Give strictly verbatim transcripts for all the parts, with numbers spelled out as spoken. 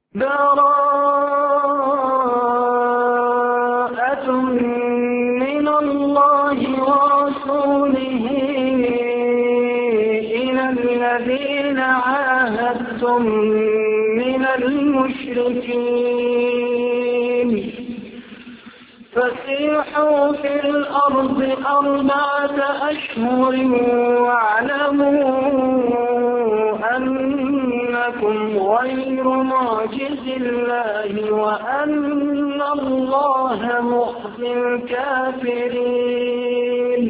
براءة من الله ورسوله إلى الذين عاهدتم من المشركين فسيحوا في الأرض أربعة أشهر واعلموا أنكم غير معجز الله وأن الله مخزي الكافرين.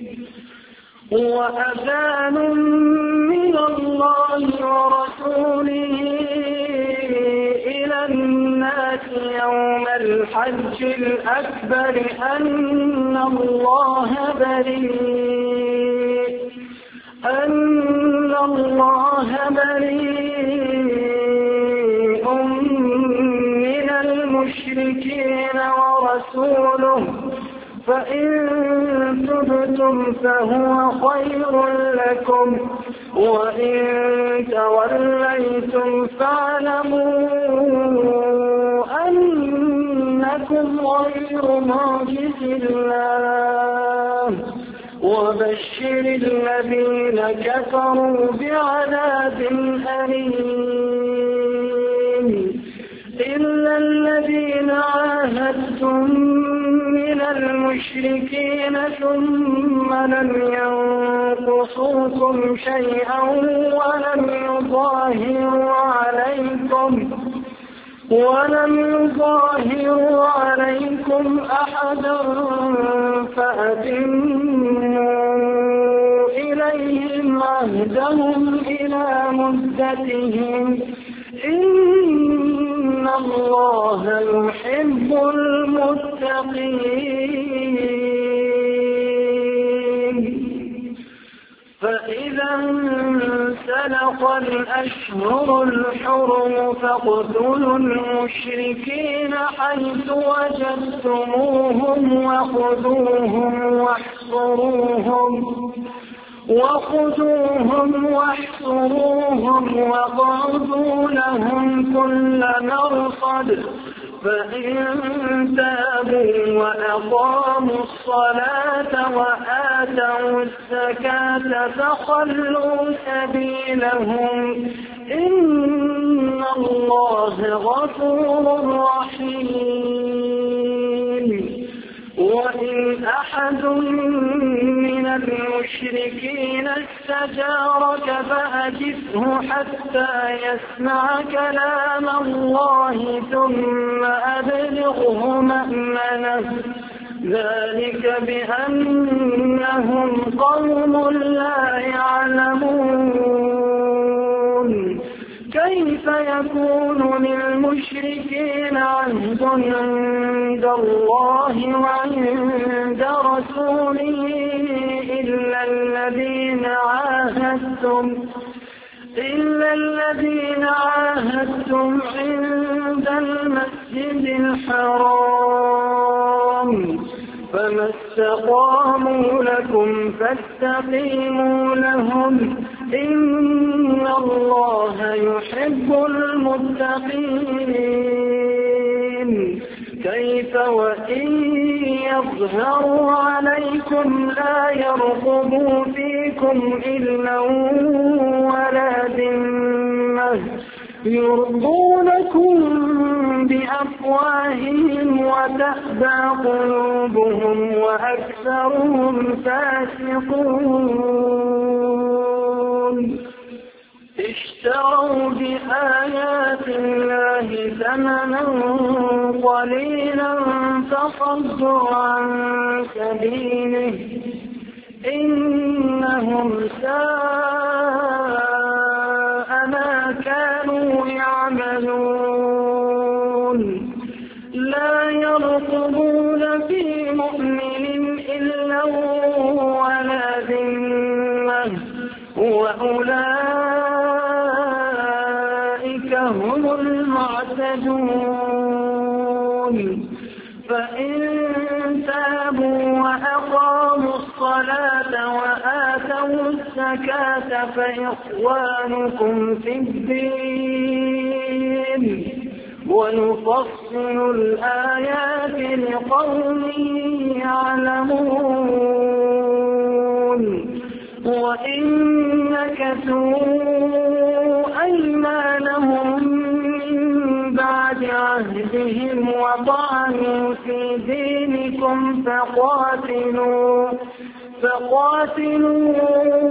وأذان من الله ورسوله إلى الناس يوم الحج الأكبر أن الله بريء أن الله بريء من المشركين ورسوله فإن تبتم فهو خير لكم وإن توليتم فاعلموا أنكم غير معجز الله وبشر الذين كفروا بعذاب أليم. إلا الذين عاهدتم من المشركين ثم لم ينقصوكم شيئا ولم يظاهروا عليكم ولم يظاهروا عليكم أحدا فأتموا إليهم عهدهم إلى مدتهم إن الله يحب المتقين. فإذا انسلخ الأشهر الحرم فاقتلوا المشركين حيث وجدتموهم وخذوهم واحصروهم وخذوهم واحصروهم واقعدوا لهم كل مرصد فإن تابوا وأقاموا الصلاة وآتوا الزكاة فخلوا سبيلهم إن الله غفور رحيم. وإن أحد من المشركين استجارك فأجره حتى يسمع كلام الله ثم أبلغه مأمنه ذلك بأنهم قوم لا يعلمون. كيف يكون للمشركين عهد عند الله وعند رسوله إلا الذين عاهدتم إلا الذين عاهدتم عند المسجد الحرام فما استقاموا لكم فاستقيموا لهم إن الله يحب المتقين. كيف وإن يظهروا عليكم لا يرقبوا فيكم إلا ولا ذمة يرضونكم بأفواههم وتأبى قلوبهم وأكثرهم فاسقون. اشتروا بآيات الله ثمنا قليلا فصدوا عن سبيله إنهم ساء ما كانوا يعملون. لا يرقبون في مؤمن إلا ولا ذمة وأولئك هم المعتدون. فإن تابوا وأقاموا الصلاة وآتوا الزكاة فإخوانكم في الدين ونفصل الآيات لقوم يعلمون وإن نكثوا أيمانهم من بعد عهدهم وطعنوا في دينكم فقاتلوا فقاتلوا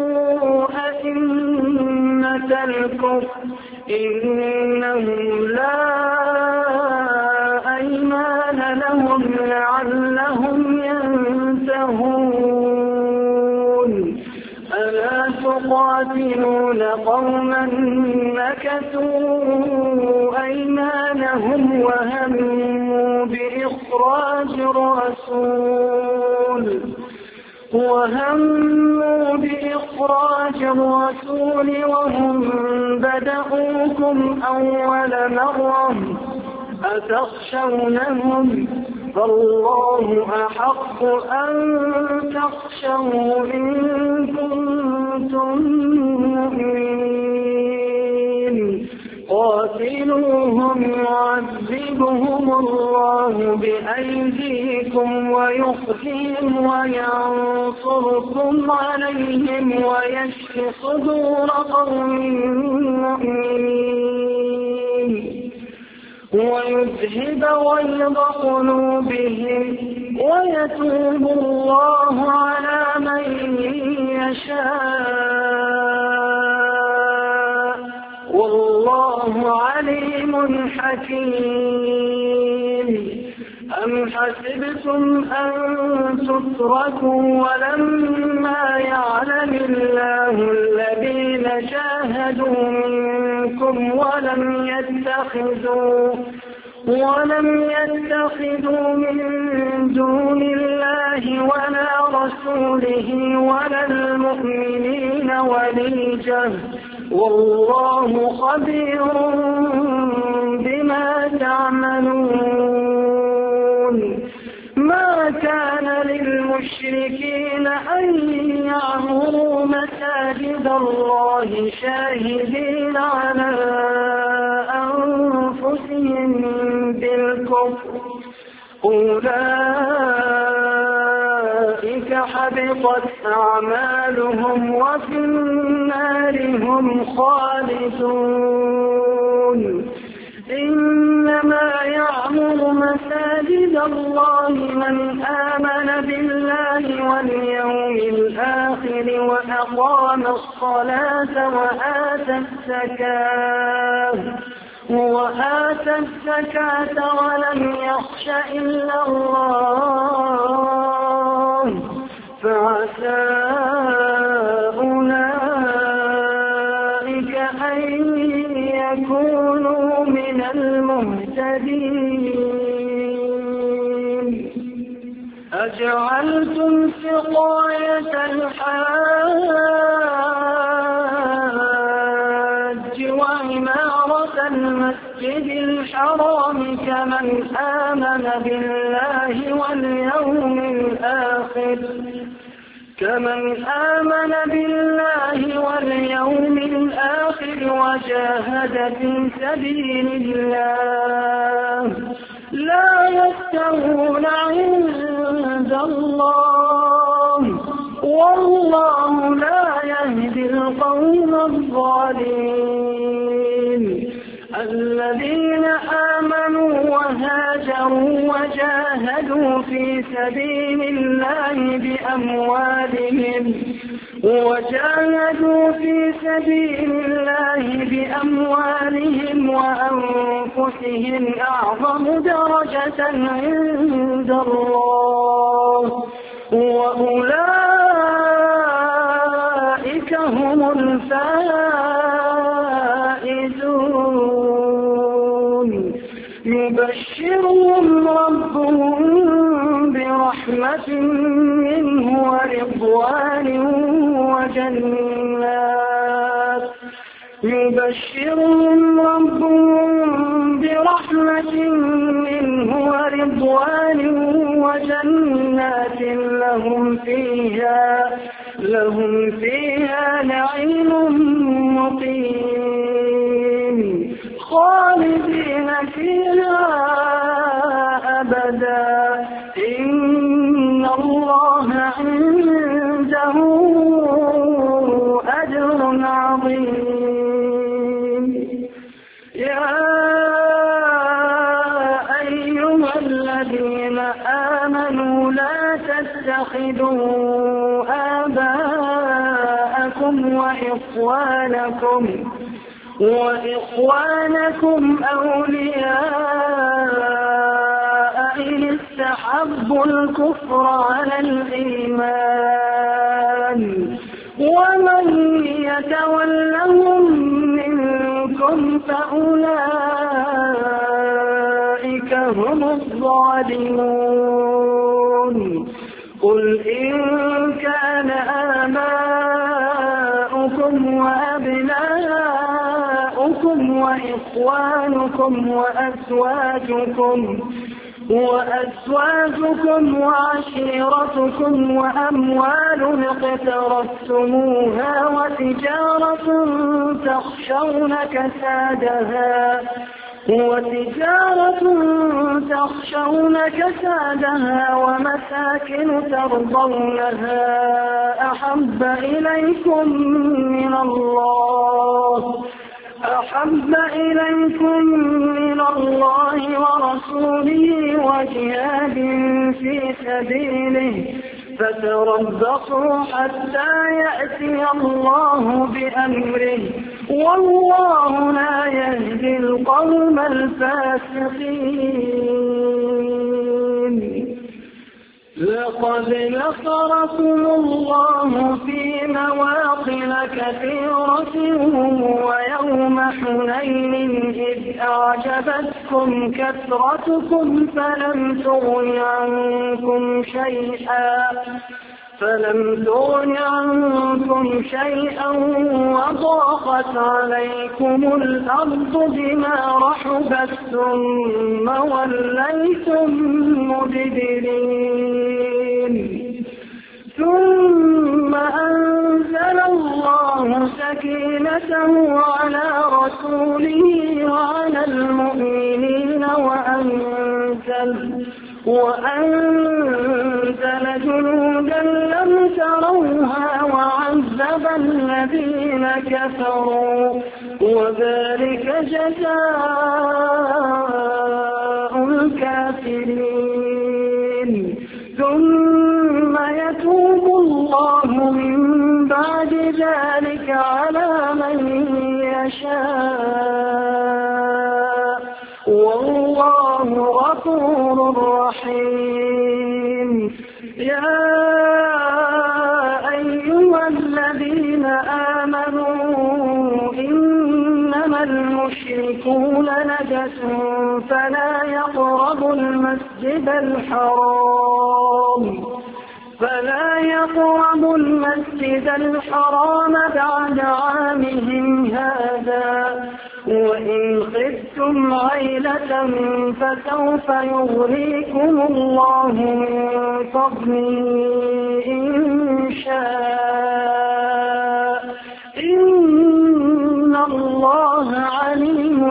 أئمة الكفر إنهم لا أيمان لهم لعلهم ينتهون ألا تقاتلون قوما نكثوا أيمانهم وهموا بإخراج الرسول وهموا بإخراج الرسول وهم بدأوكم أول مرة أتخشونهم فالله أحق أن تخشوا إن كنتم مؤمنين قاتلوهم يعذبهم الله بأيديكم ويخزيهم وينصركم عليهم ويشف صدور قوم مؤمنين ويذهب غيظ قلوبهم ويتوب الله على من يشاء والله عليم حكيم أم حسبتم أن تتركوا ولما يعلم الله الذين جاهدوا منكم ولم يتخذوا ولم يتخذوا من دون الله ولا رسوله ولا المؤمنين وليجة والله خبير بما تعملون ما كان للمشركين أن يعمروا مساجد الله شاهدين على أنفسهم بالكفر أولئك حبطت أعمالهم وفي النار هم خالدون إنما يعمر مساجد الله من آمن بالله واليوم الآخر وأقام الصلاة وآتى الزكاة وآتى الزكاة ولم يخش إلا الله فعسى أولئك أن يكونوا من المهتدين أجعلتم سقاية الحاج وعمارة المسجد الحرام كمن آمن بالله واليوم الآخر كمن آمن بالله واليوم الآخر وجاهد في سبيل الله لا يستوون عند الله والله لا يهدي القوم الظالمين الذين آمنوا وهاجروا وجاهدوا في سبيل الله بأموالهم وجاهدوا في سبيل الله بأموالهم وأنفسهم أعظم درجة عند الله وأولئك هم الفائزون يبشرهم ربهم برحمة منه ورضوان وجنات يبشرهم ربهم برحمة منه ورضوان وجنات لهم فيها لهم فيها نعيم مقيم خالدين فيها أبدا إن الله عنده أجر عظيم. يا أيها الذين آمنوا لا تتخذوا آباءكم وإخوانكم وإخوانكم أولياء إن استحبوا الكفر على الإيمان ومن يتولهم منكم فأولئك هم الظالمون. قل إن كان آباؤكم وأبناؤكم وإخوانكم وأزواجكم وأزواجكم وعشيرتكم وأموال اقترفتموها وتجارة تخشون كسادها وتجارة تخشون كسادها ومساكن ترضونها أحب إليكم من الله أحب إليكم من الله ورسوله وجهاد في سبيله فتربصوا حتى يأتي الله بأمره والله لا يهدي القوم الفاسقين. لقد نصركم الله في مواطن كثيرة ويوم حنين إذ أعجبتكم كثرتكم فلم تغن عنكم شيئا فلم تغن عنكم شيئا وضاقت عليكم الأرض بما رحبت ثم وليتم مدبرين. ثم أنزل الله سكينته على رسوله وعلى المؤمنين وأنزل وأنزل جنودا لم تروها وعذب الذين كفروا وذلك جزاء الكافرين. ثم يتوب الله من بعد ذلك على من يشاء والله غفور رحيم. يا أيها الذين آمنوا إنما المشركون نجس فلا يقربوا المسجد الحرام فلا يقربوا المسجد الحرام بعد عامهم هذا وإن خفتم عيلة فسوف يغنيكم الله من فضله إن شاء إن الله عليم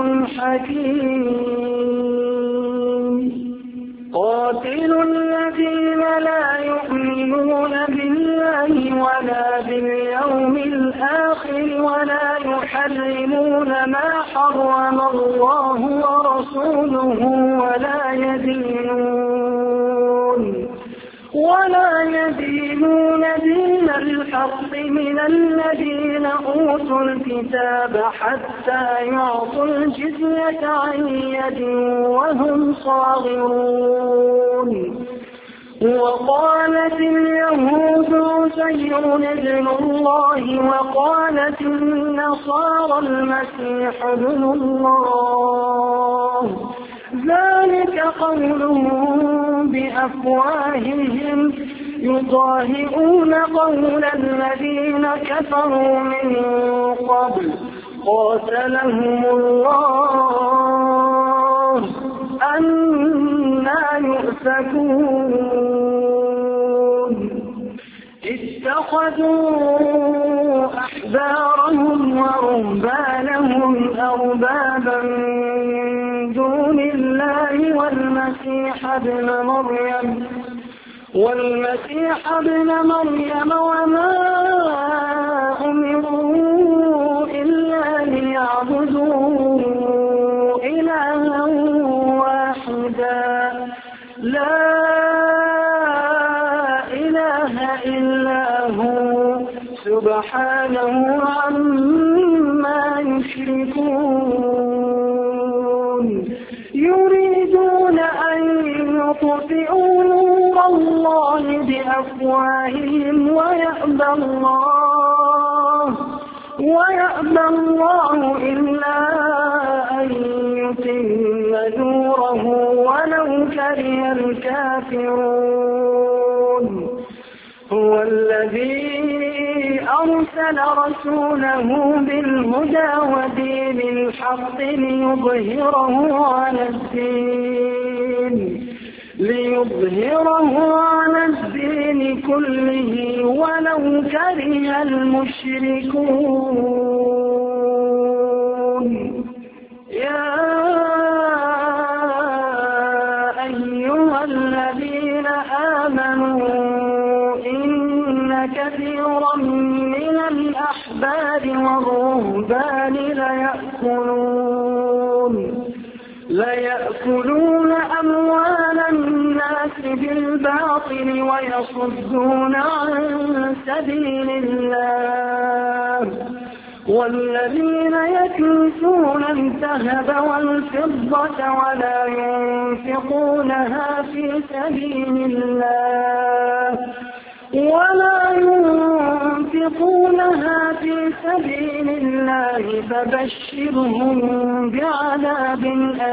حكيم. قاتلوا الذين لا يؤمنون بالله ولا باليوم الآخر ولا يحرمون ما حرم الله ورسوله ولا يدينون ولا يدينون دين الحق من الذين أوتوا الكتاب حتى يعطوا الجزية عن يد وهم صاغرون. وقالت اليهود عزير ابن الله وقالت النصارى المسيح ابن الله ذلك قولهم بأفواههم يضاهئون قول الذين كفروا من قبل قاتلهم الله أنى يؤفكون. اتخذوا أحبارهم ورهبانهم أربابا والمسيح ابن مريم والمسيح ابن مريم وما أمروا إلا ليعبدوا إلها واحدا لا إله إلا هو سبحانه عما يشركون يريدون أن يطفئوا نور الله بأفواههم ويأبى الله ويأبى الله إلا أن يتم نوره ولو كره الكافرون هو الذي أرسل رسوله بالهدى ودين الحق ليظهره على الدين ليظهره على الدين كله ولو كره المشركون يا أيها الذين آمنوا إن كثيرا من الأحبار والرهبان ليأكلون ليأكلون أموال الناس بالباطل ويصدون عن سبيل الله والذين يكنزون الذهب والفضة ولا ينفقونها في سبيل الله ولا ينفقونها في سبيل الله فبشرهم بعذاب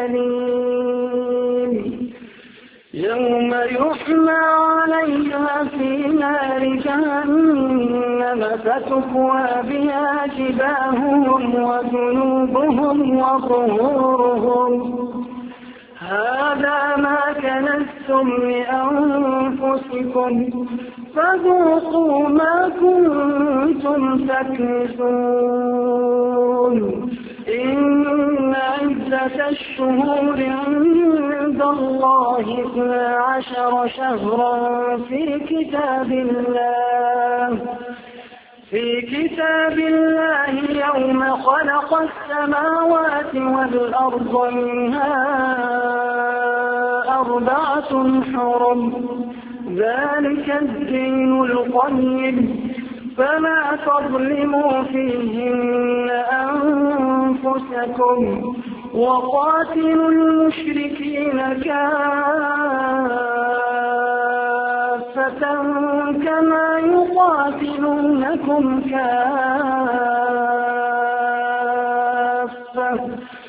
أليم يوم يحمى عليها في نار جهنم فتكوى بها جباههم وجنوبهم وظهورهم هذا ما كنزتم لأنفسكم فذوقوا ما كنتم تكنزون إن عدة الشهور عند الله اثنا عشر شهرا في كتاب الله في كتاب الله يوم خلق السماوات والأرض منها أربعة حرم ذلك الدين القيم فلا تظلموا فيهن أنفسكم وقاتلوا المشركين كافة كما يقاتلونكم كافة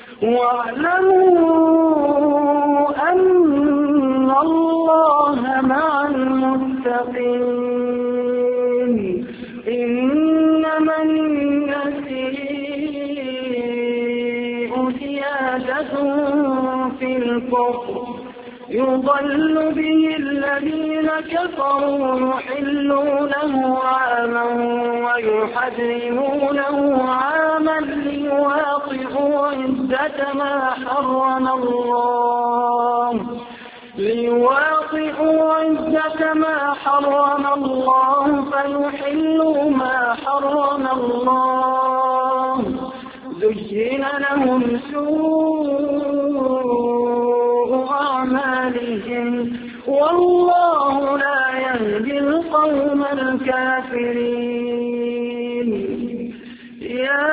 واعلموا أن الله مع المتقين إنما النسيء زيادة في الكفر يضل به الذين كفروا يحلونه عاما ويحرمونه عاما ليواطئوا عدة ما حرم الله ليواطئوا عدة ما حرم الله فيحلوا ما حرم الله زين لهم سوء أعمالهم والله لا يهدي القوم الكافرين يا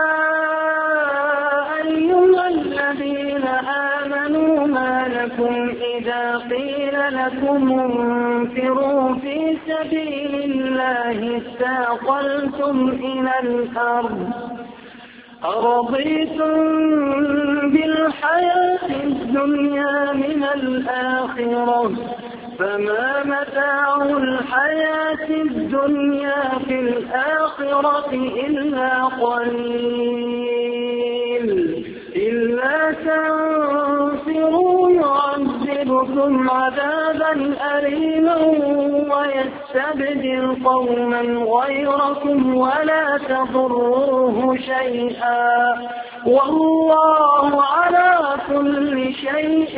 أيها الذين آمنوا ما لكم إذا قيل لكم انفروا في سبيل الله استاقلتم إلى الأرض أرضيتم بالحياة الدنيا من الآخرة فما متاع الحياة الدنيا في الآخرة إلا قليل إلا تنفروا يعذبكم عذابا أليما ويستبدل قوما غيركم ولا تضروه شيئا والله على كل شيء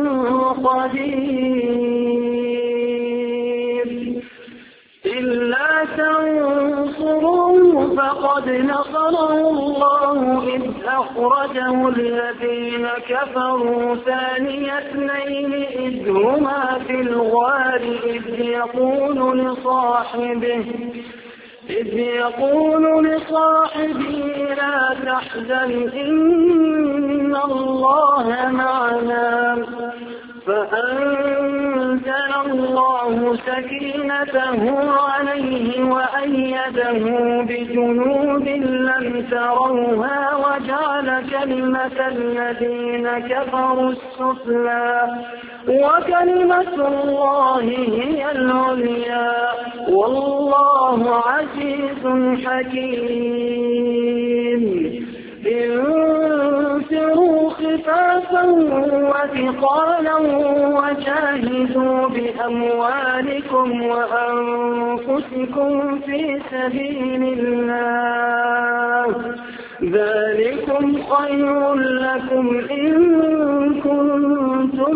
قدير إلا تنصروه فقد نصره الله إذ أخرجه الذين كفروا ثاني اثنين إذ هما في الغار إذ يقول لصاحبه إذ يقول لصاحبه لا تحزن إن الله معنا فأنزل الله سكينته عليه وأيده بجنود لم تروها وجعل كلمة الذين كفروا السفلى وكلمة الله هي العليا والله عزيز حكيم انفروا خفافا وثقالا وجاهدوا بأموالكم وأنفسكم في سبيل الله ذلكم خير لكم إن كنتم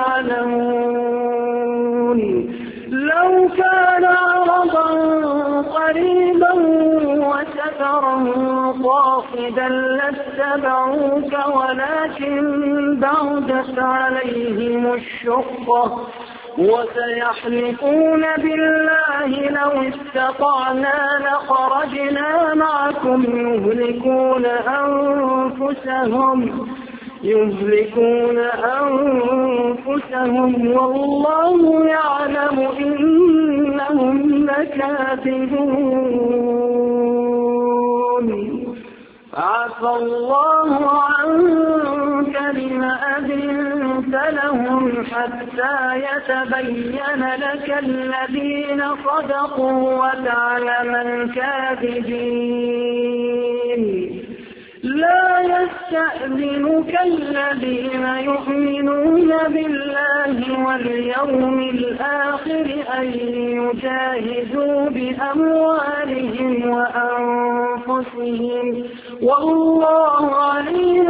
تعلمون لو كان عرضا قريبا وسفرا قاصدا لاتبعوك ولكن بعدت عليهم الشقة وسيحلفون بالله لو استطعنا لخرجنا معكم يهلكون أنفسهم يهلكون أنفسهم والله يعلم إنهم لكاذبون عفى الله عنك لما أذنت لهم حتى يتبين لك الذين صدقوا وتعلم الكاذبين لا يستأذنك الذين يؤمنون بالله واليوم الآخر أن يجاهدوا بأموالهم وأنفسهم والله عليم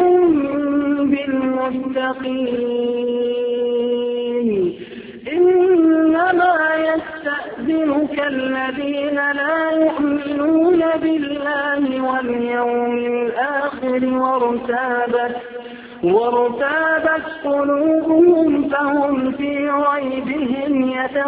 بالمتقين إنما يستأذنك الذين لا يؤمنون بالله واليوم الآخر وارتابت وارتابت قلوبهم فهم في ريبهم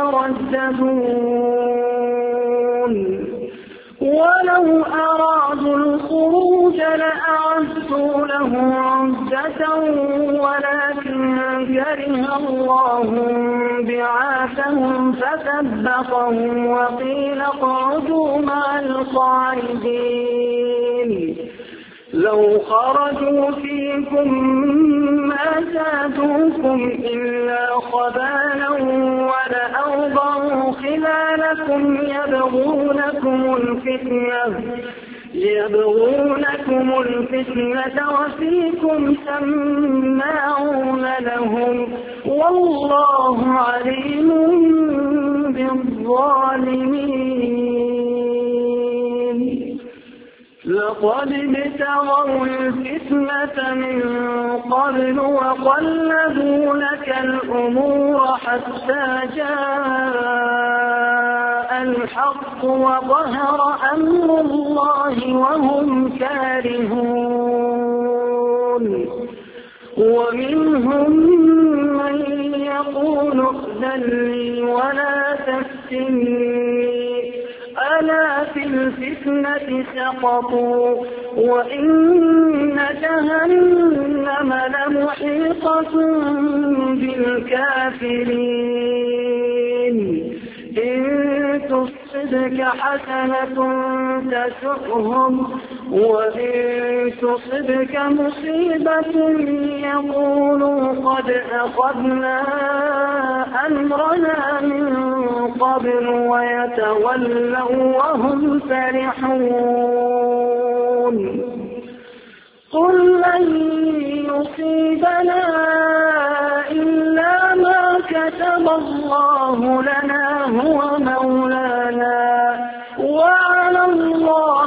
يترددون ولو أرادوا الخروج لأعدوا له عدة ولكن كره الله بعاثهم فثبطهم وقيل اقعدوا مع القاعدين لو خرجوا فيكم ما زادوكم إلا خبالا ولأوضعوا خلالكم يبغونكم الفتنة يبغونكم الفتنة وفيكم سماعون لهم والله عليم بالظالمين لقد ابتغوا الفتنة من قبل وقلبوا لك الأمور حتى جاء الحق وظهر أمر الله وهم كارهون ومنهم من يقول ائذن لي ولا تفتني ألا في الفتنة سقطوا وإن جهنم لمحيطة بالكافرين إن تصبك حسنة تسؤهم وإن تصبك مصيبة يقولوا قد أخذنا أمرنا من قبل ويتولوا وهم فرحون قل لن يصيبنا إلا ما كتب الله لنا هو مولانا وعلى الله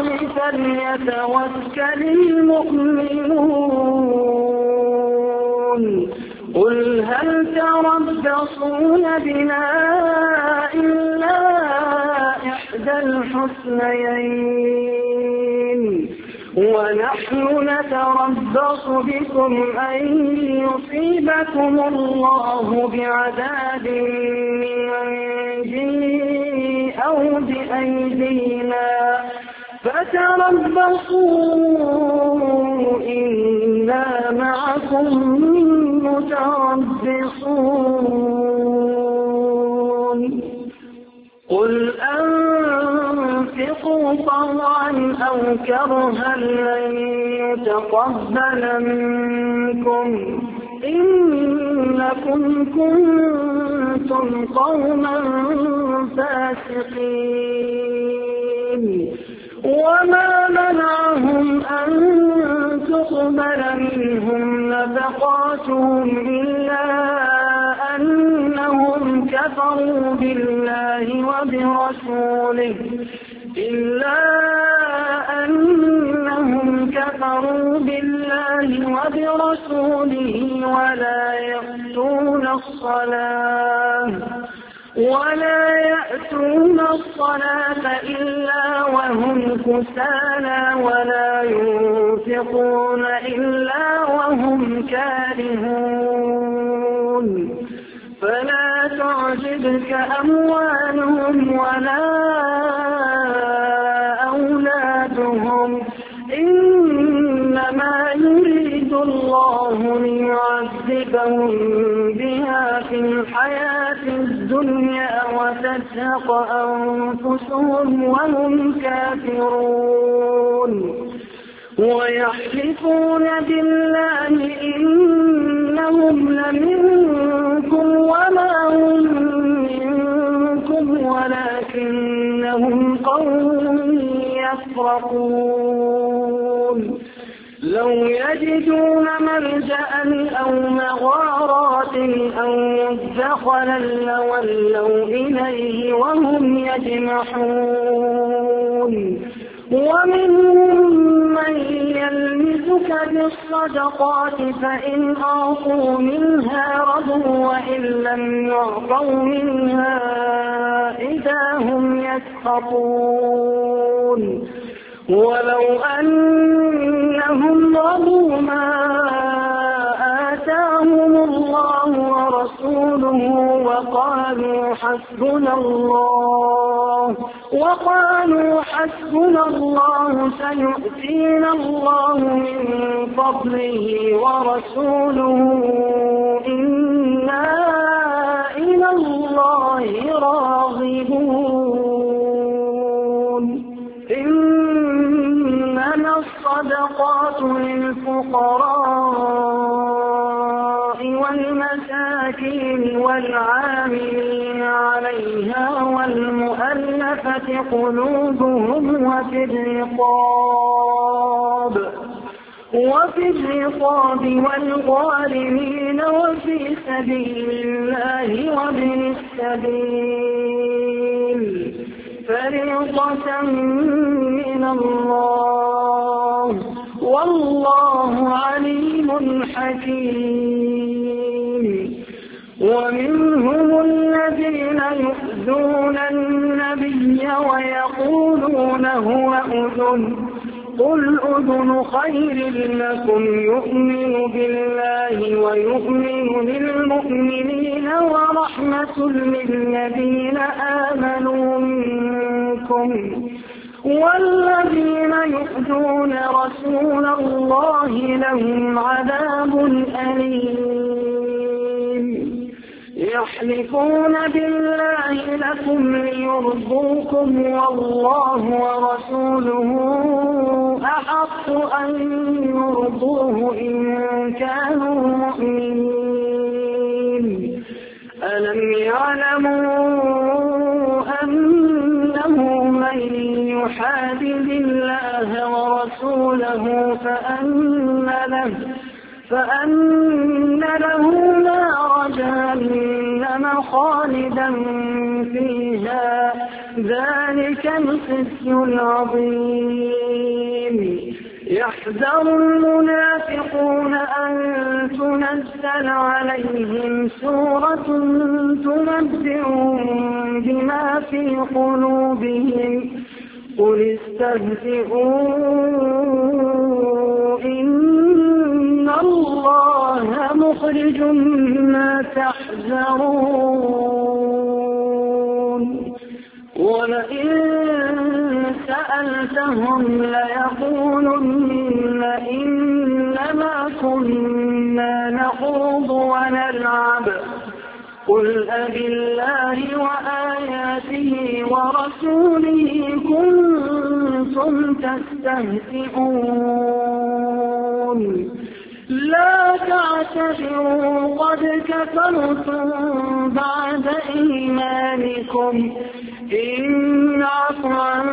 فليتوكل المؤمنون قل هل تربصون بنا إلا إحدى الحسنيين ونحن نتربص بكم أن يصيبكم الله بعذاب من عنده أو بأيدينا فتربصوا إنا معكم متربصون قل أنفقوا طوعا أو كرها لن يتقبل منكم إنكم كنتم قوما فاسقين وما منعهم أن تقبل منهم نفقاتهم إلا أنهم كفروا بالله وبرسوله إلا أنهم كفروا بالله وبرسوله ولا يأتون الصلاة ولا يأتون الصلاة إلا وهم كسالى ولا ينفقون إلا وهم كارهون فلا تعجبك أموالهم ولا أولادهم إنما يريد الله ليعذبهم بها في الحياة الدنيا وتزهق أنفسهم وهم كافرون ويحلفون بالله إنهم لمنكم وما هم منكم ولكنهم قوم يفرقون لو يجدون ملجأ أو مغارات أو مدخلا لولوا إليه وهم يجمحون ومنهم من يلمزك بالصدقات فإن أعطوا منها رضوا وإن لم يعطوا منها إذا هم يسخطون ولو أنهم رضوا ما آتاهم الله ورسوله وقالوا حسبنا الله وقالوا حسبنا الله سيؤتينا الله من فضله ورسوله إنا إلى الله راغبون إنما الصدقات للفقراء والمساكين والعاملين عليها والمؤلفة قلوبهم وفي الرقاب وفي الرقاب والغارمين وفي سبيل الله وابن السبيل فريضة من الله والله عليم حكيم ومنهم الذين يؤذون النبي ويقولون هو أذن قل أذن خير لكم يؤمن بالله ويؤمن للمؤمنين ورحمة للذين آمنوا منكم والذين يؤذون رسول الله لهم عذاب أليم يحلفون بالله لكم ليرضوكم والله ورسوله أحق أن يرضوه إن كانوا مؤمنين ألم يعلموا أنه من يحادد الله ورسوله فأن له فأن له نار جهنم خالدا فيها ذلك الخزي العظيم يحذر المنافقون أن تنزل عليهم سورة تنبئهم بما في قلوبهم قل استهزئوا إن الله مخرج ما تحذرون ولئن سألتهم ليقولن إنما كنا نخوض ونلعب قل أبالله وآياته ورسوله كنتم تستهزئون لا تعتذروا قد كفرتم بعد إيمانكم إن نعف عن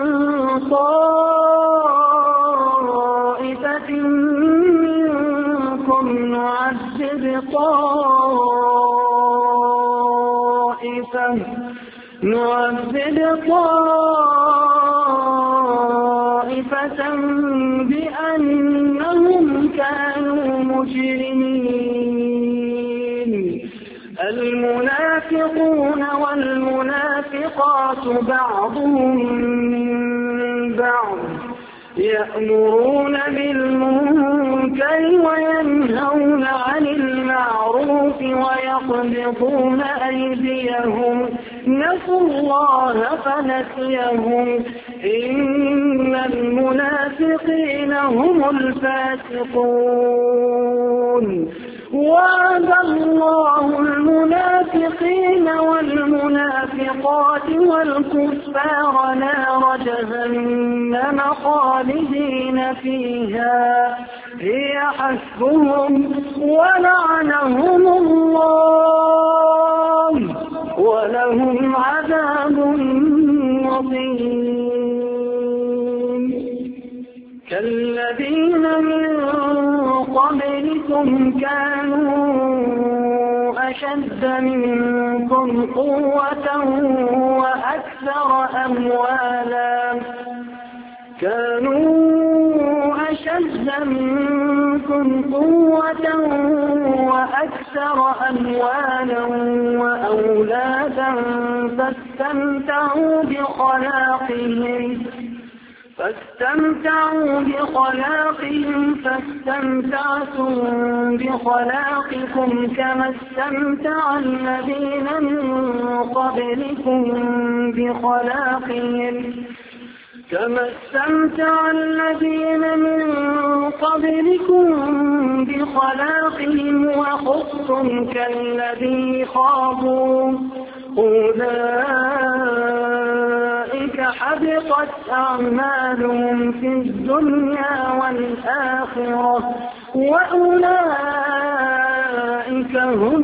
طائفة منكم نعذب طائفة نعذب طائفة بأنهم كانوا مجرمين المنافقون والمنافقات بعضهم من بعض يأمرون بالمنكر وينهون عن المعروف ويقبضون أيديهم نسوا الله فنسيهم إن المنافقين هم الفاسقون وعد الله المنافقين والمنافقات والكفار نار جهنم خالدين فيها هي حسبهم ولعنهم الله ولهم عذاب مقيم كالذين من قبلكم كانوا أشد منكم قوة وأكثر أموالا كانوا أشد منكم قوة وأكثر أموالا وأولادا فاستمتعوا بخلاقهم فاستمتعوا بخلاقهم فاستمتعتم بخلاقكم كما استمتع الذين من قبلكم بخلاقهم كما استمتع الذين من قبلكم بخلاقهم وخضتم كالذي خاضوا أولئك حبطت أعمالهم في الدنيا والآخرة وأولئك هم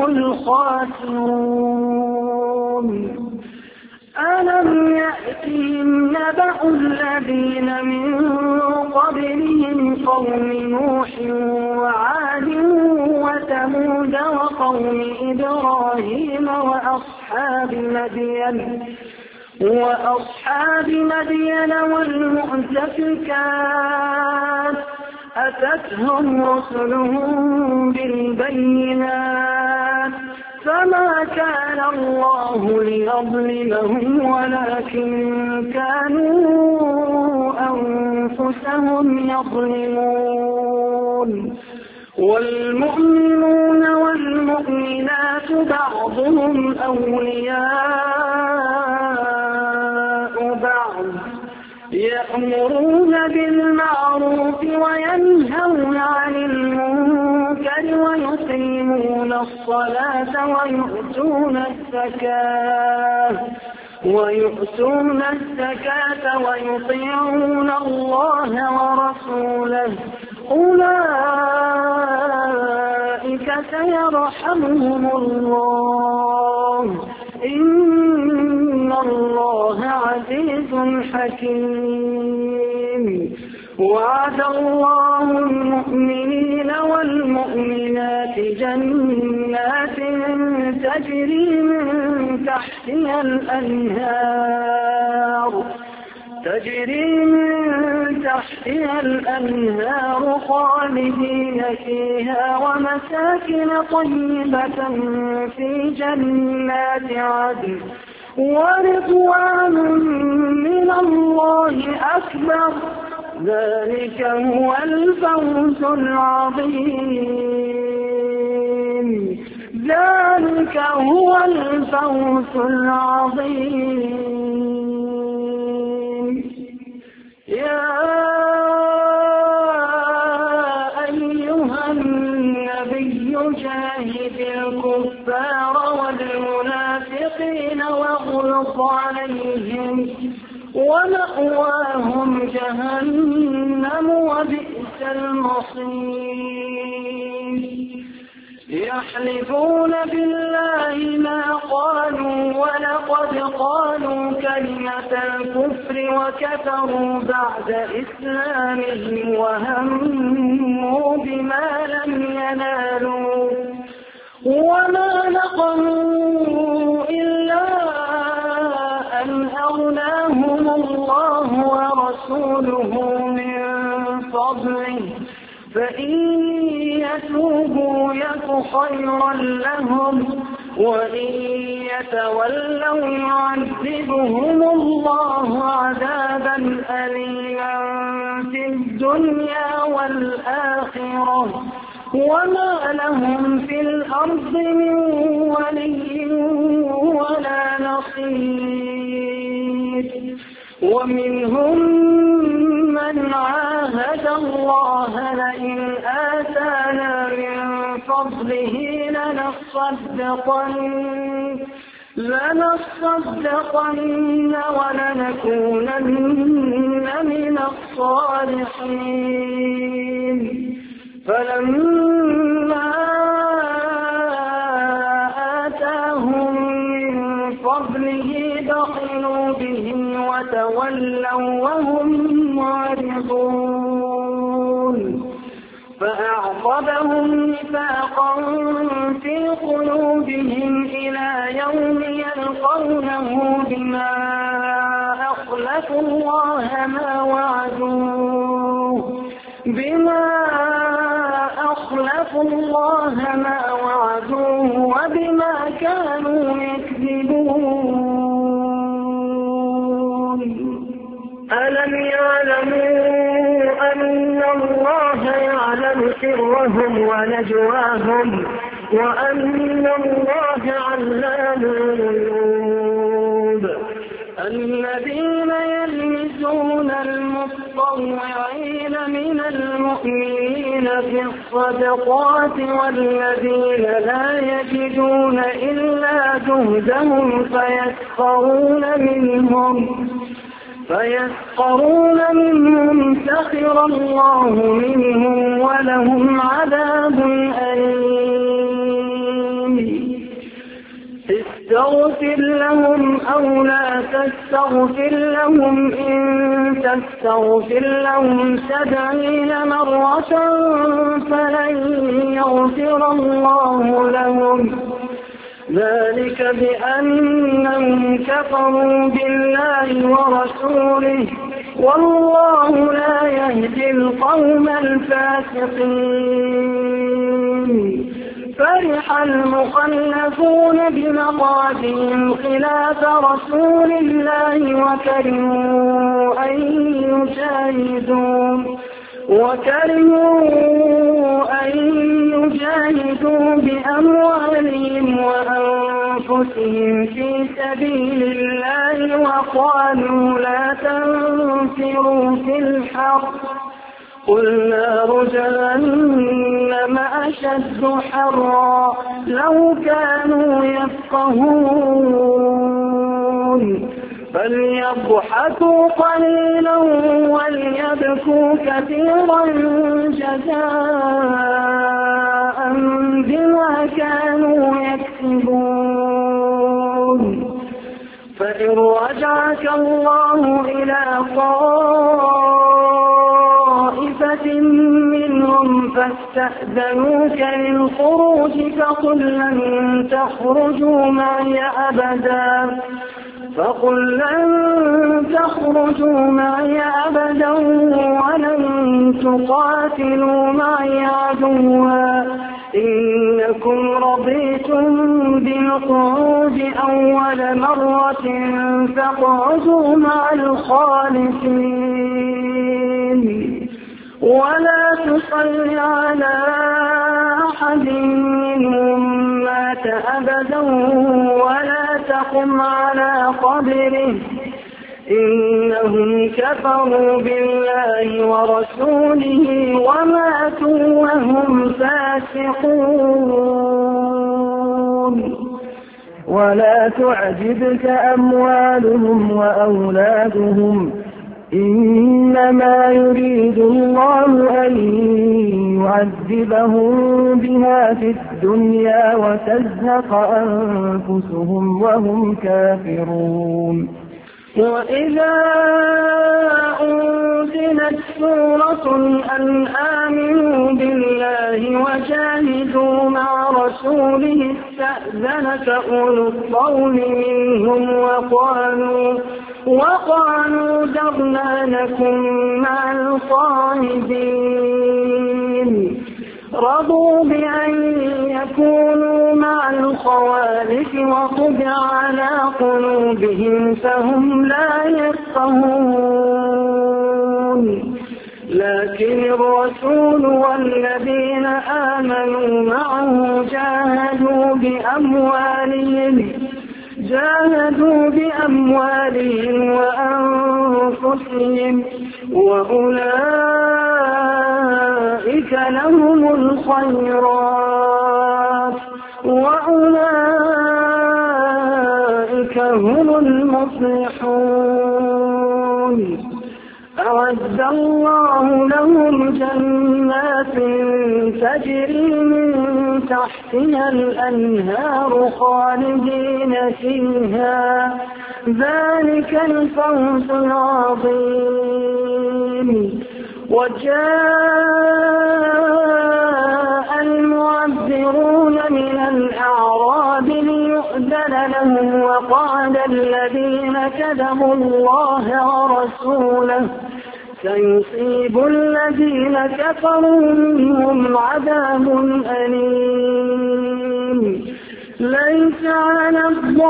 الخاسرون ألم يأتهم نبأ الذين من قبلهم قوم نوح وعاد وثمود وقوم إبراهيم وأصحاب مدين وأصحاب مدين والمؤتفكات أتتهم رسلهم بالبينات فما كان الله ليظلمهم ولكن كانوا أنفسهم يظلمون والمؤمنون والمؤمنات بعضهم أولياء بعض يأمرون بالمعروف وينهون عن المنكر ويقيمون الصلاة ويؤتون الزكاة ويؤتون الزكاة ويطيعون الله ورسوله أولئك سيرحمهم الله إن الله عزيز حكيم وعد الله المؤمنين والمؤمنات جنات تجري من تحتها الأنهار تجري من تحتها الأنهار خالدين فيها ومساكن طيبة في جنات عدن ورضوان من الله أكبر. ذلك هو الفوز العظيم. ذلك هو الفوز العظيم. يا أيها النبي جاهد الكفار والمنافقين واغلظ عليهم ومأواهم جهنم وبئس المصير. يحلفون بالله ما قالوا ولقد قالوا كلمة الكفر وكفروا بعد إسلامهم وهموا بما لم ينالوا وما نقموا إلا أن أغناهم الله ورسوله من فضله فإن يتوبوا يك خيرا لهم وإن يتولوا يعذبهم الله عذابا أليما في الدنيا والآخرة وما لهم في الأرض من ولي ولا نصير. ومنهم من عاهد الله لئن آتانا من فضله لنصدقن لنصدقن ولنكونن من الصالحين. فلما آتاهم من فضله بخلوا به وتولوا وهم معرضون. فأعقبهم نفاقا في قلوبهم إلى يوم يلقونه بما أخلفوا الله ما وعدوه بما أخلفوا الله ما وعدوه وبما كانوا يكذبون. ألم يعلموا أن الله يعلم سرهم ونجواهم وأن الله علام الغيوب. الذين يلمزون المتطوعين من المؤمنين في الصدقات والذين لا يجدون إلا جهدهم فيسخرون منهم فيسخرون منهم سخر الله منهم ولهم عذاب أليم. استغفر لهم أو لا تستغفر لهم إن تستغفر لهم سبعين مرة فلن يغفر الله لهم. ذلك بأنهم كفروا بالله ورسوله والله لا يهدي القوم الفاسقين. فرح المخلفون بمقعدهم خلاف رسول الله وكرهوا أن يجاهدوا وكرهوا أن يجاهدوا بأموالهم وأنفسهم في سبيل الله وقالوا لا تنفروا في الحر قل نار جهنم أشد حرا لو كانوا يفقهون. فليضحكوا قليلا وليبكوا كثيرا جزاء بما كانوا يكسبون. فإن رجعك الله إلى طائفة منهم فاستأذنوك للخروج فقل لن تخرجوا معي أبدا فقل لن تخرجوا معي أبدا ولن تقاتلوا معي عدوا إنكم رضيتم بالقعود أول مرة فاقعدوا مع الخالفين ولا تصل على أحد منهم مات أبدا ولا تقم على قبره إنهم كفروا بالله ورسوله وماتوا وهم فاسقون ولا تعجبك أموالهم وأولادهم إنما يريد الله أن يعذبهم بها في الدنيا وتزهق أنفسهم وهم كافرون وإذا أنزلت سورة أن آمنوا بالله وجاهدوا مع رسوله استأذنك أولو الطول منهم وقالوا وقالوا ذرنا لكم مع القاعدين رضوا بأن يكونوا مع الخوالف وطبع على قلوبهم فهم لا يفقهون لكن الرسول والذين آمنوا معه جاهدوا بأموالهم جاهدوا بأموالهم وأنفسهم وأولئك لهم الخيرات وأولئك هم المفلحون أعد الله لهم جنات تجري من تحتها الأنهار خالدين فيها ذلك الفوز العظيم وجاء المعذرون من الأعراب ليؤذن لهم وقال الذين كذبوا الله ورسوله سيصيب الذين كفروا منهم عذاب أليم ليس على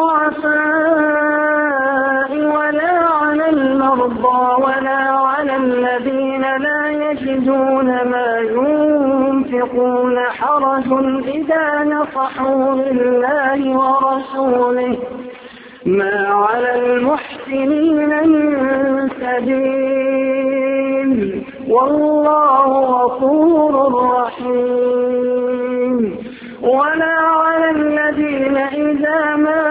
الضعفاء ولا على المرضى ولا على الذين لا يجدون ما ينفقون حرج إذا نصحوا لله ورسوله ما على المحسنين من سبيل والله غفور رحيم ولا على الذين إذا ما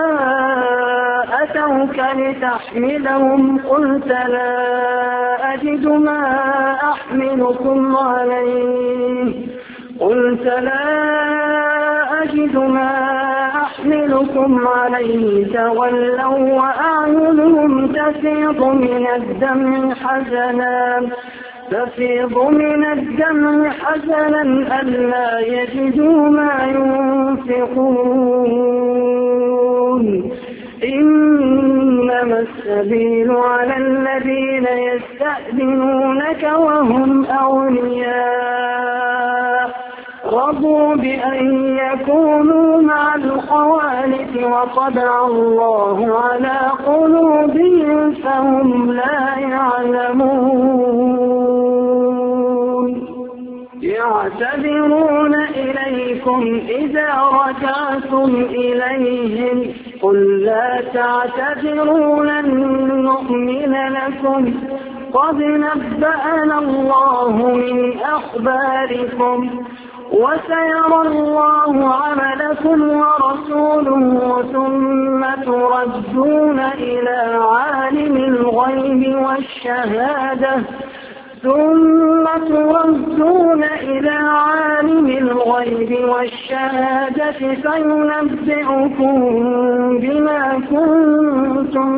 أتوك لتحملهم قلت لا أجد ما أحملكم عليه قلت لا أجد ما أحملكم عليه تولوا وأعينهم تفيض من الدمع حزنا تفيض من الدمع حزنا ألا يجدوا ما ينفقون إنما السبيل على الذين يستأذنونك وهم أولياء رضوا بأن يكونوا مع الخوالف وطبع الله على قلوبهم فهم لا يعلمون يعتذرون إليكم إذا رجعتم إليهم قل لا تعتذروا لن نؤمن لكم قد نبأنا الله من أخباركم وسيرى الله عملكم ورسوله ثم تردون إلى عالم الغيب والشهادة ثم تردون إلى عالم الغيب والشهادة فينبئكم بما كنتم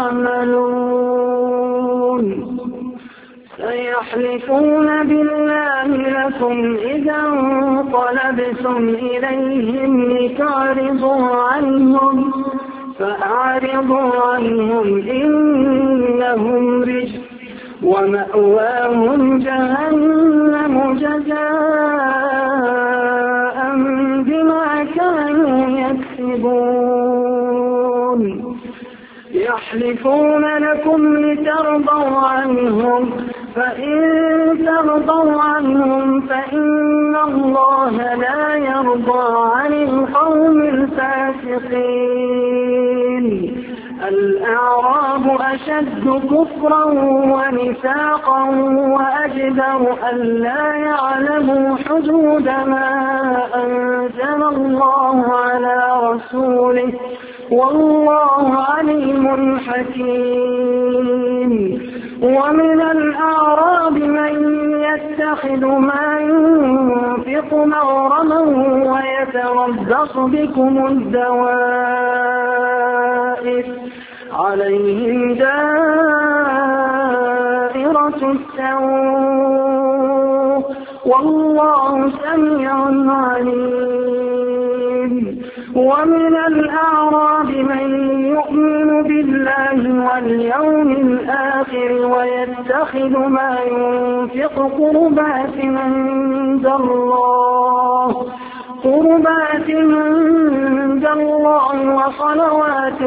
تعملون سيحلفون بالله لكم إذا انقلبتم إليهم لتعرضوا عنهم فأعرضوا عنهم إنهم رجس ومأواهم جهنم جزاء بما كانوا يكسبون يحلفون لكم لترضوا عنهم فإن ترضوا عنهم فإن الله لا يرضى عن القوم الفاسقين الأعراب أشد كفرا ونفاقا وأجدر ألا يعلموا حدود ما أنزل الله على رسوله والله عليم حكيم ومن الأعراب من يتخذ ما ينفق مغرما ويتربص بكم الدوائر عليهم دائرة السوء والله سميع عليم ومن الأعراب من يؤمن بالله واليوم الآخر ويتخذ ما ينفق قربات عند الله قربات عند الله وصلوات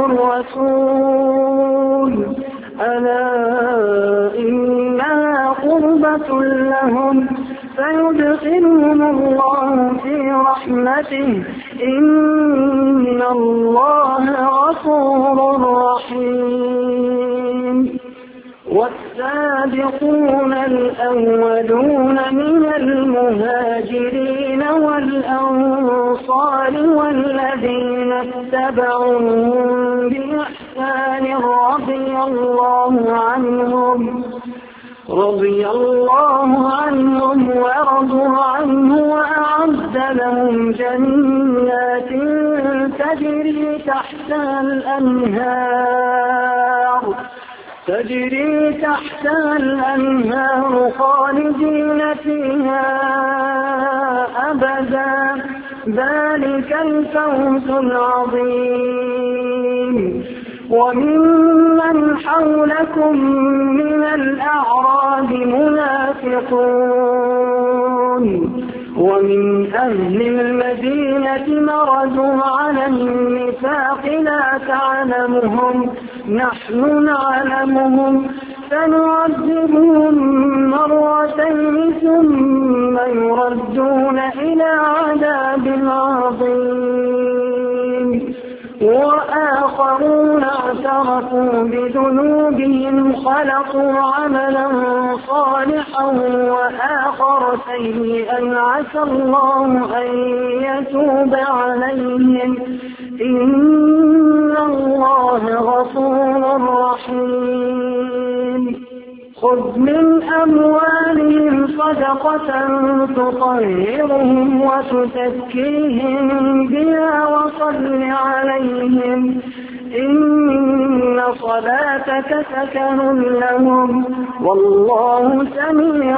الرسول ألا إنها قربة لهم فيدخلهم الله في رحمته إن الله غفور رحيم والسابقون الأولون من المهاجرين والأنصار والذين اتبعوهم بإحسان رضي الله عنهم رضي الله عنهم ورضوا عنه وأعد لهم جنات تجري تحتها الأنهار تجري تحتها الأنهار خالدين فيها أبدا ذلك الفوز العظيم وممن حولكم من الأعراب منافقون ومن أهل المدينة مردوا على النفاق لا تعلمهم نحن نعلمهم فنعذبهم مرتين ثم يردون إلى عذاب عظيم وآخرون اعترفوا بذنوبهم خلقوا عملا صالحا وآخر سيئا عسى الله أن يتوب عليهم إن الله غفور رحيم خذ من أموالهم صدقة تطهرهم وتزكيهم بها وصل عليهم إن صلاتك سكن لهم والله سميع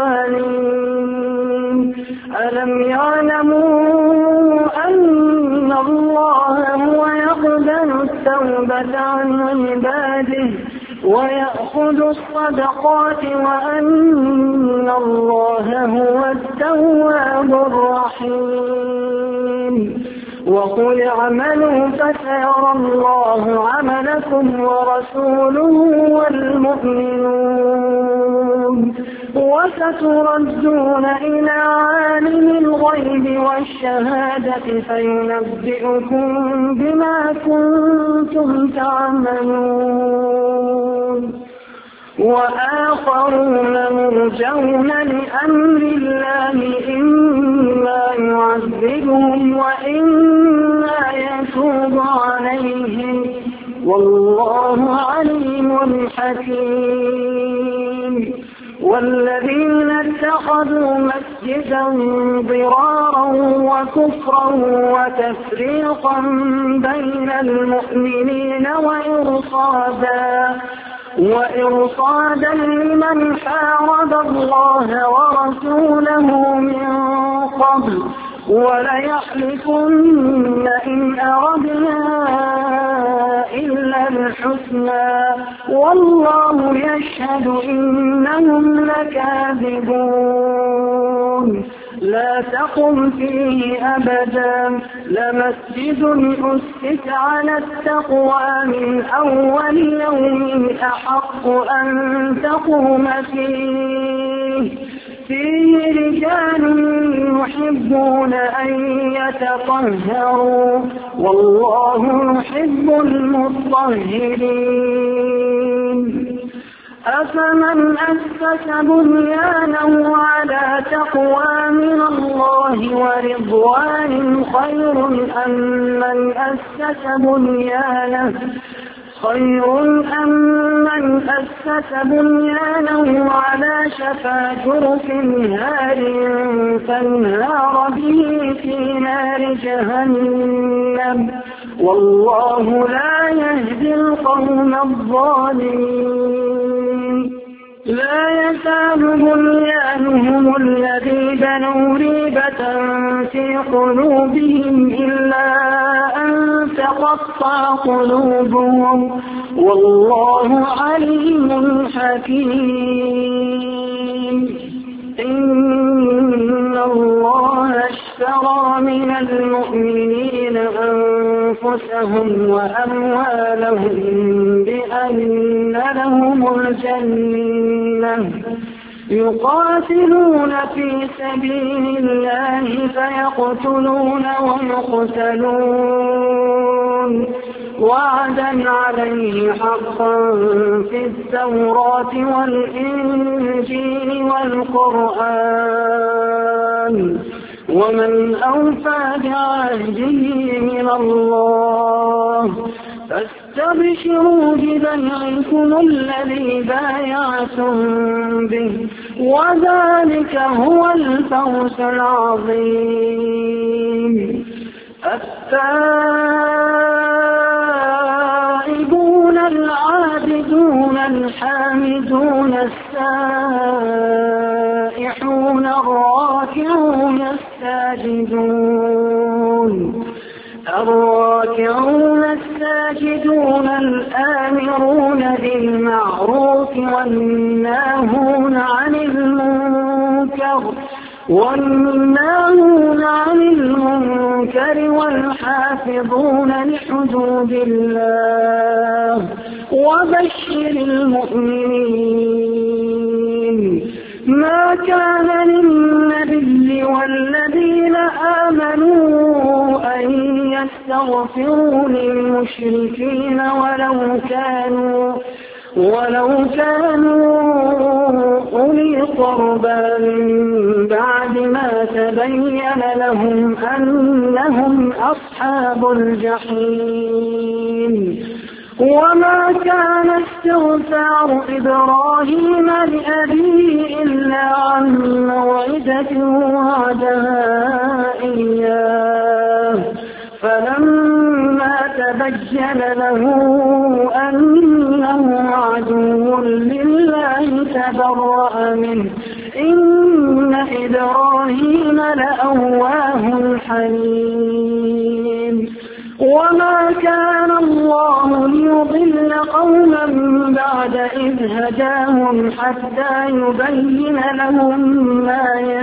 عليم ألم يعلموا أن الله هو يقبل التوبة عن عباده ويأخذ الصدقات وأن الله هو التواب الرحيم وقل اعملوا فسيرى الله عملكم ورسوله والمؤمنون وستردون إلى عالم الغيب والشهادة فينبئكم بما كنتم تعملون وآخرون مرجون لأمر الله إما يعذبهم وإما يتوب عليهم والله عليم حكيم والذين اتخذوا مسجدا ضرارا وكفرا وتفريقا بين المؤمنين وإرصادا وإرصادا لمن حارب الله ورسوله من قبل وليحلفن إن أردنا الحسنى والله يشهد إنهم لكاذبون لا تقم فيه أبدا لمسجد أسس على التقوى من أول يوم أحق أن تقوم فيه فيه رجال يحبون أن يتطهروا والله يحب المطهرين أفمن أسس بنيانه على تقوى من الله ورضوان خير أم من أسس بنيانه خير أم من أسس بنيانه على شفا جرف نهار فانهار به في نار جهنم والله لا يهدي القوم الظالمين لا يزال بنيانهم الذي بنوا ريبة في قلوبهم إلا أن تقطع قلوبهم والله عليم حكيم إن الله اشترى من المؤمنين أنفسهم وأموالهم بأن لهم الجنة يقاتلون في سبيل الله فيقتلون ويقتلون وعدا عليه حقا في التوراة والإنجيل والقرآن ومن أوفى بعهده من الله فاستبشروا ببيعكم الذي بايعتم به وذلك هو الفوز العظيم التائبون العابدون الحامدون السائحون الراكعون الساجدون الراكعون الساجدون الآمرون بالمعروف والناهون عن المنكر والناهون عن المنكر والحافظون لحدود الله وبشر المؤمنين ما كان للنبي والذين آمنوا أن يستغفروا للمشركين ولو كانوا ولو كانوا أولي قربى من بعد ما تبين لهم أنهم أصحاب الجحيم وما كان استغفار إبراهيم لأبيه إلا عن موعدة وعدها إياه فلما تبين له أنه عدو لله تبرأ منه إن إبراهيم لأواه حليم وما كان الله ليضل قوما بعد إذ هداهم حتى يبين لهم ما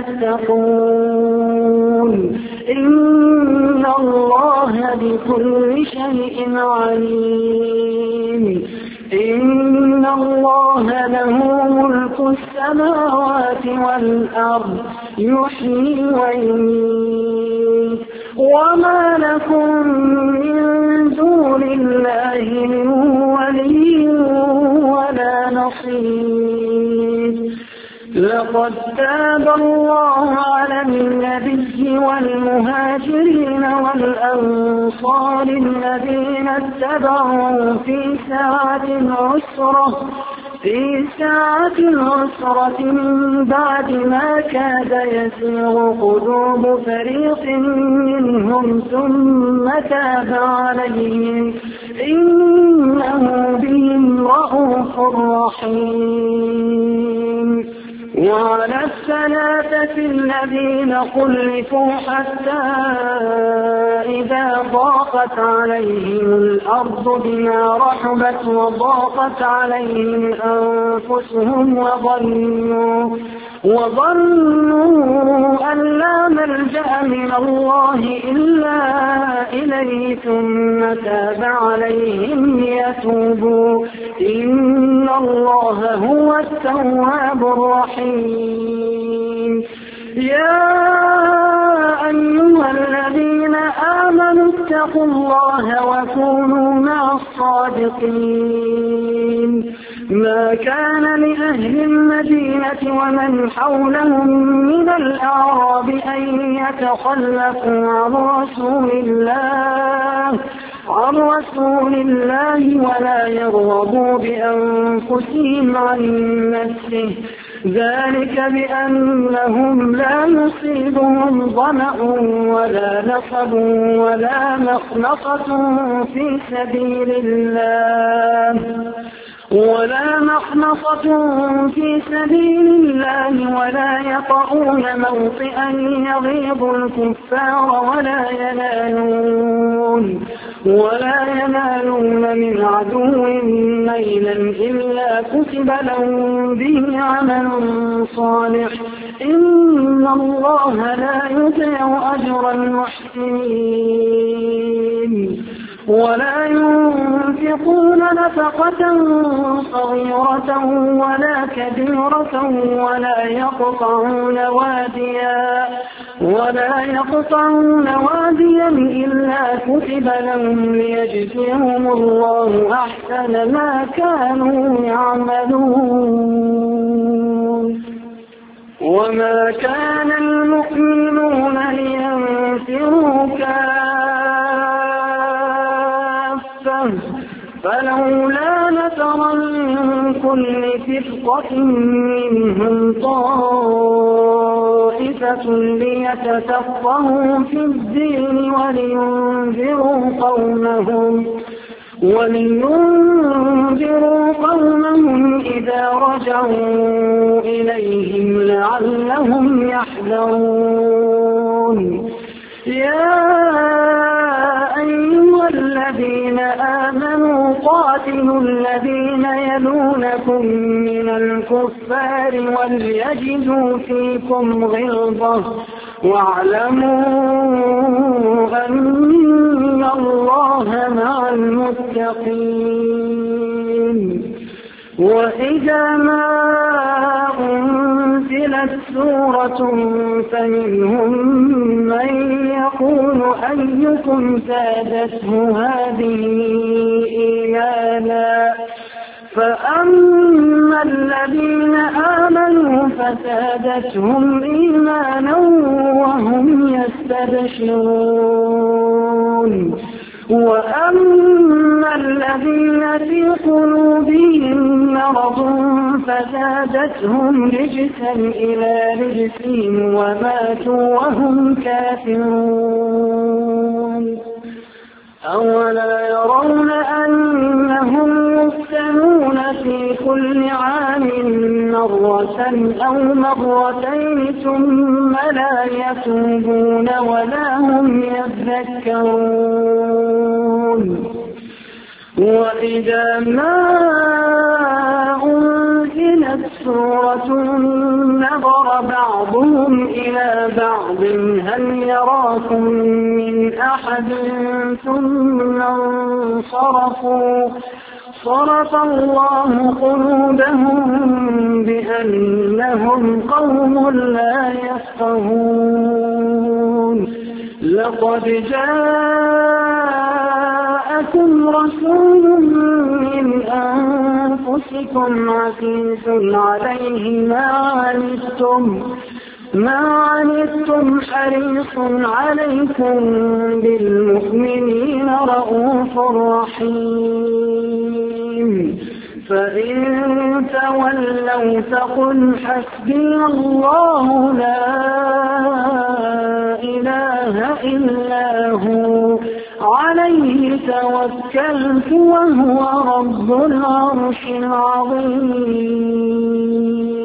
يتقون إن الله بكل شيء عليم إن الله له ملك السماوات والأرض يحيي ويميت وما لكم من دون الله من ولي ولا نصير لقد تاب الله على النبي والمهاجرين والأنصار الذين اتبعوا في ساعة العسرة في ساعة العسرة من بعد ما كاد يسير قلوب فريق منهم ثم تاب عليهم إنه بهم رءوف رحيم وعلى الثلاثة الذين خلفوا حتى إذا ضاقت عليهم الأرض بما رحبت وضاقت عليهم أنفسهم وظنوا وظنوا أن لا ملجأ من الله إلا إليه ثم تاب عليهم ليتوبوا إن الله هو التواب الرحيم. يا أيها الذين آمنوا اتقوا الله وكونوا مع الصادقين. ما كان لأهل المدينة ومن حولهم من الأعراب أن يتخلفوا عن رسول الله عن رسول الله ولا يرغبوا بأنفسهم عن نفسه، ذلك بأنهم لا يصيبهم ظمأ ولا نصب ولا مخنصة في سبيل الله ولا مخنصة في سبيل الله ولا يطؤون موطئا يغيظ الكفار ولا ينالون ولا ينالون من عدو نيلا إلا كتب لهم به عمل صالح إن الله لا يضيع أجر المحسنين. ولا ينفقون نفقة صغيرة ولا كبيرة ولا يقطعون واديا ولا يقطعون واديا إلا كتب لهم ليجزيهم الله أحسن ما كانوا يعملون. وما كان المؤمنون لينفروا كافة فلولا نفر من كل فرقة منهم طائفة ليتفقهوا في الدين ولينذروا قومهم ولينذروا قومهم إذا رجعوا إليهم لعلهم يحذرون. يا أيها الذين آمنوا قاتلوا الذين يلونكم من الكفار وليجدوا فيكم غلظة واعلموا أن الله مع المتقين. وإذا ما أنزلت سورة فمنهم من يقول أيكم زادته هذه إيمانا فأما الذين آمنوا فزادتهم إيمانا وهم يستبشرون وأما الذين في قلوبهم مرض فزادتهم رجسا إلى رجسهم وماتوا وهم كافرون. أولا يرون أنهم يفتنون في كل عام مرة أو مرتين ثم لا يتوبون ولا هم يذكرون. وإذا ما أنزلت سورة نظر بعضهم إلى بعض هل يراكم من أحد ثم انصرفوا صرف الله قلوبهم بأنهم قوم لا يفقهون. لقد جاءكم رسول من أنفسكم عزيز عليه ما عنتم ما عنتم حريص عليكم بالمؤمنين رؤوف رحيم. فإن تولوا فقل حسبي الله لا إله إلا هو عليه توكلت وهو رب العرش العظيم.